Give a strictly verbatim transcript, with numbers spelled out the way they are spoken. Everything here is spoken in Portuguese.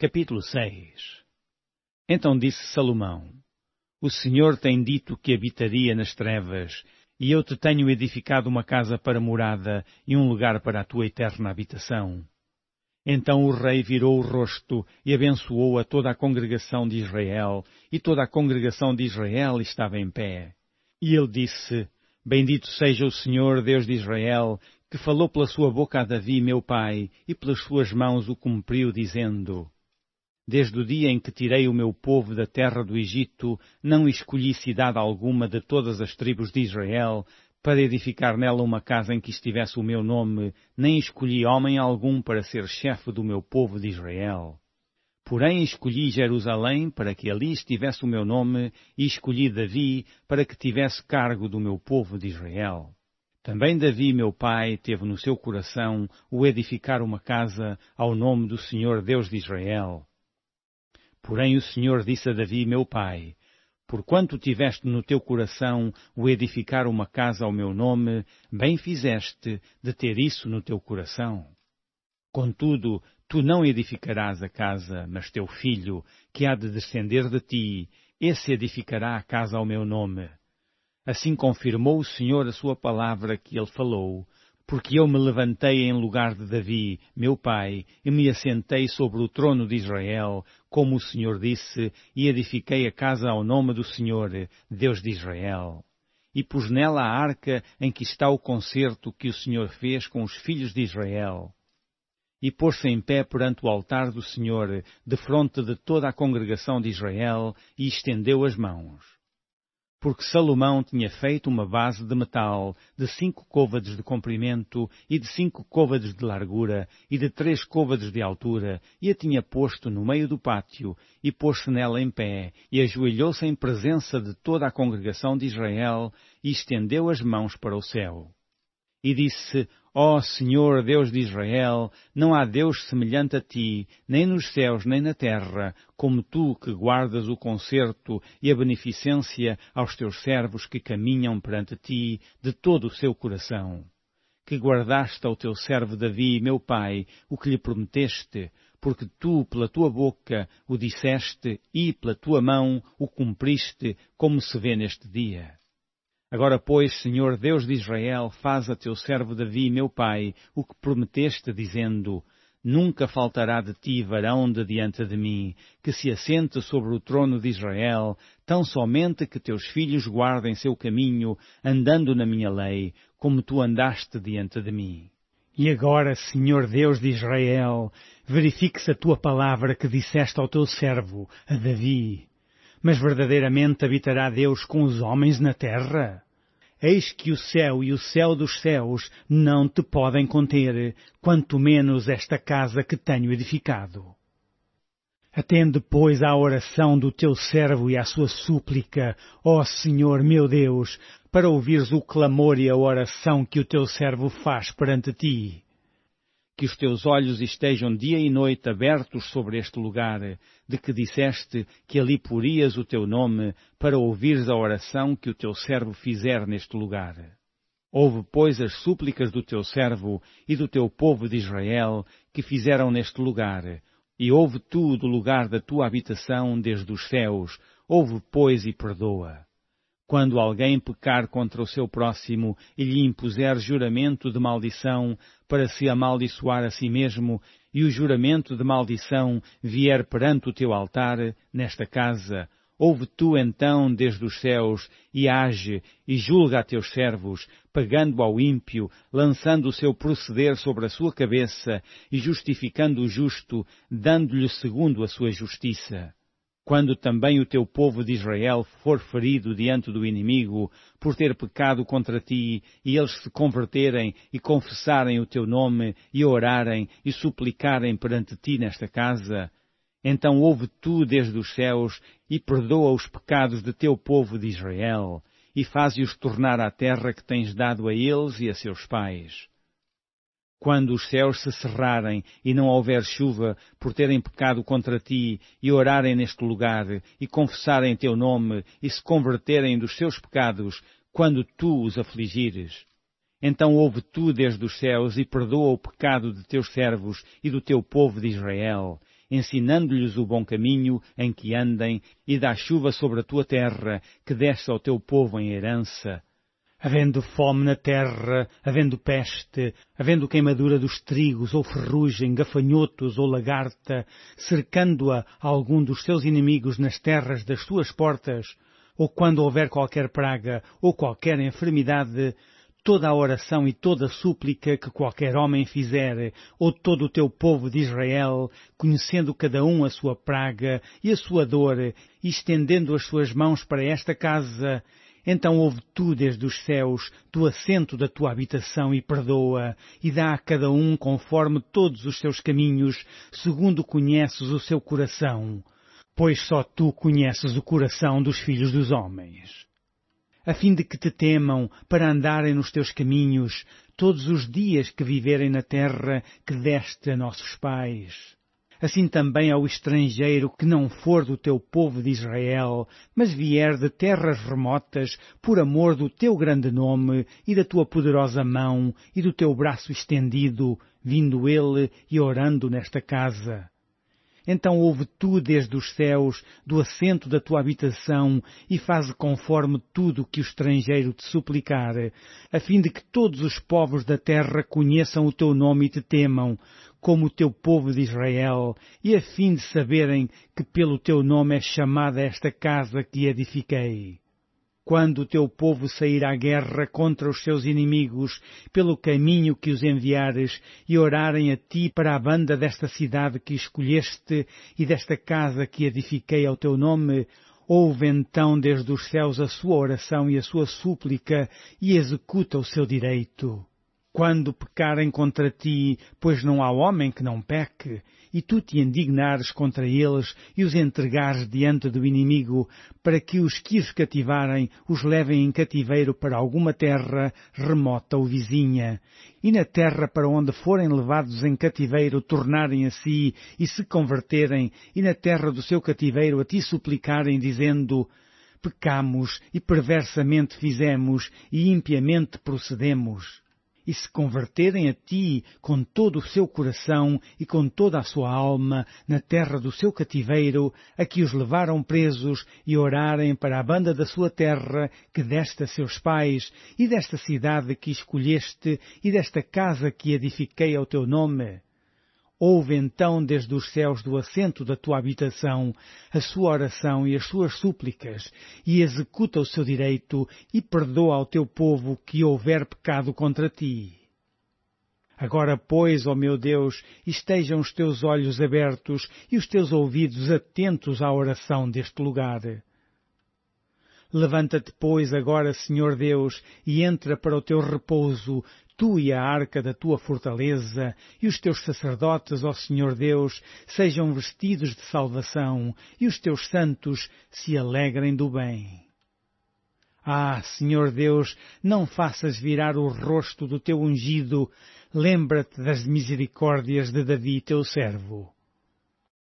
Capítulo seis. Então disse Salomão: O Senhor tem dito que habitaria nas trevas, e eu te tenho edificado uma casa para morada e um lugar para a tua eterna habitação. Então o rei virou o rosto e abençoou a toda a congregação de Israel, e toda a congregação de Israel estava em pé. E ele disse: Bendito seja o Senhor, Deus de Israel, que falou pela sua boca a Davi, meu pai, e pelas suas mãos o cumpriu, dizendo: Desde o dia em que tirei o meu povo da terra do Egito, não escolhi cidade alguma de todas as tribos de Israel, para edificar nela uma casa em que estivesse o meu nome, nem escolhi homem algum para ser chefe do meu povo de Israel. Porém escolhi Jerusalém para que ali estivesse o meu nome, e escolhi Davi para que tivesse cargo do meu povo de Israel. Também Davi, meu pai, teve no seu coração o edificar uma casa ao nome do Senhor Deus de Israel. Porém o Senhor disse a Davi, meu pai: Porquanto tiveste no teu coração o edificar uma casa ao meu nome, bem fizeste de ter isso no teu coração. Contudo, tu não edificarás a casa, mas teu filho, que há de descender de ti, esse edificará a casa ao meu nome. Assim confirmou o Senhor a sua palavra que ele falou, porque eu me levantei em lugar de Davi, meu pai, e me assentei sobre o trono de Israel, como o Senhor disse, e edifiquei a casa ao nome do Senhor, Deus de Israel. E pus nela a arca em que está o concerto que o Senhor fez com os filhos de Israel. E pôs-se em pé perante o altar do Senhor, defronte de toda a congregação de Israel, e estendeu as mãos. Porque Salomão tinha feito uma base de metal de cinco côvados de comprimento e de cinco côvados de largura e de três côvados de altura, e a tinha posto no meio do pátio, e pôs-se nela em pé, e ajoelhou-se em presença de toda a congregação de Israel, e estendeu as mãos para o céu. E disse: Ó Senhor Deus de Israel, não há Deus semelhante a ti, nem nos céus nem na terra, como tu que guardas o concerto e a beneficência aos teus servos que caminham perante ti de todo o seu coração. Que guardaste ao teu servo Davi, meu pai, o que lhe prometeste, porque tu, pela tua boca, o disseste e, pela tua mão, o cumpriste, como se vê neste dia. Agora, pois, Senhor Deus de Israel, faz a teu servo Davi, meu pai, o que prometeste, dizendo: Nunca faltará de ti varão de diante de mim, que se assente sobre o trono de Israel, tão somente que teus filhos guardem seu caminho, andando na minha lei, como tu andaste diante de mim. E agora, Senhor Deus de Israel, verifique-se a tua palavra que disseste ao teu servo, a Davi. Mas verdadeiramente habitará Deus com os homens na terra? Eis que o céu e o céu dos céus não te podem conter, quanto menos esta casa que tenho edificado. Atende, pois, à oração do teu servo e à sua súplica, ó Senhor meu Deus, para ouvires o clamor e a oração que o teu servo faz perante ti. Que os teus olhos estejam dia e noite abertos sobre este lugar, de que disseste que ali porias o teu nome, para ouvires a oração que o teu servo fizer neste lugar. Ouve, pois, as súplicas do teu servo e do teu povo de Israel, que fizeram neste lugar, e ouve tu do lugar da tua habitação desde os céus, ouve, pois, e perdoa. Quando alguém pecar contra o seu próximo e lhe impuser juramento de maldição para se amaldiçoar a si mesmo, e o juramento de maldição vier perante o teu altar, nesta casa, ouve tu então desde os céus, e age, e julga a teus servos, pagando ao ímpio, lançando o seu proceder sobre a sua cabeça, e justificando o justo, dando-lhe segundo a sua justiça. Quando também o teu povo de Israel for ferido diante do inimigo, por ter pecado contra ti, e eles se converterem e confessarem o teu nome, e orarem e suplicarem perante ti nesta casa, então ouve tu desde os céus e perdoa os pecados de teu povo de Israel, e faze-os tornar à terra que tens dado a eles e a seus pais. Quando os céus se cerrarem e não houver chuva por terem pecado contra ti, e orarem neste lugar, e confessarem teu nome, e se converterem dos seus pecados, quando tu os afligires, então ouve tu desde os céus e perdoa o pecado de teus servos e do teu povo de Israel, ensinando-lhes o bom caminho em que andem, e dá chuva sobre a tua terra, que deste ao teu povo em herança. Havendo fome na terra, havendo peste, havendo queimadura dos trigos, ou ferrugem, gafanhotos ou lagarta, cercando-a algum dos seus inimigos nas terras das tuas portas, ou quando houver qualquer praga ou qualquer enfermidade, toda a oração e toda a súplica que qualquer homem fizer, ou todo o teu povo de Israel, conhecendo cada um a sua praga e a sua dor, e estendendo as suas mãos para esta casa, então ouve tu desde os céus, do assento da tua habitação, e perdoa, e dá a cada um conforme todos os seus caminhos, segundo conheces o seu coração, pois só tu conheces o coração dos filhos dos homens, a fim de que te temam, para andarem nos teus caminhos, todos os dias que viverem na terra que deste a nossos pais. Assim também ao estrangeiro que não for do teu povo de Israel, mas vier de terras remotas, por amor do teu grande nome e da tua poderosa mão e do teu braço estendido, vindo ele e orando nesta casa. Então ouve tu desde os céus, do assento da tua habitação, e faze conforme tudo que o estrangeiro te suplicar, a fim de que todos os povos da terra conheçam o teu nome e te temam, como o teu povo de Israel, e a fim de saberem que pelo teu nome é chamada esta casa que edifiquei. Quando o teu povo sair à guerra contra os seus inimigos, pelo caminho que os enviares, e orarem a ti para a banda desta cidade que escolheste e desta casa que edifiquei ao teu nome, ouve então desde os céus a sua oração e a sua súplica, e executa o seu direito. Quando pecarem contra ti, pois não há homem que não peque, e tu te indignares contra eles e os entregares diante do inimigo, para que os que os cativarem os levem em cativeiro para alguma terra remota ou vizinha, e na terra para onde forem levados em cativeiro tornarem a si e se converterem, e na terra do seu cativeiro a ti suplicarem, dizendo: pecamos e perversamente fizemos e impiamente procedemos. E se converterem a ti com todo o seu coração e com toda a sua alma na terra do seu cativeiro, a que os levaram presos, e orarem para a banda da sua terra que deste a seus pais, e desta cidade que escolheste, e desta casa que edifiquei ao teu nome, ouve então desde os céus do assento da tua habitação a sua oração e as suas súplicas, e executa o seu direito, e perdoa ao teu povo que houver pecado contra ti. Agora, pois, ó meu Deus, estejam os teus olhos abertos e os teus ouvidos atentos à oração deste lugar. Levanta-te, pois, agora, Senhor Deus, e entra para o teu repouso, tu e a arca da tua fortaleza, e os teus sacerdotes, ó Senhor Deus, sejam vestidos de salvação, e os teus santos se alegrem do bem. Ah, Senhor Deus, não faças virar o rosto do teu ungido, lembra-te das misericórdias de Davi, teu servo.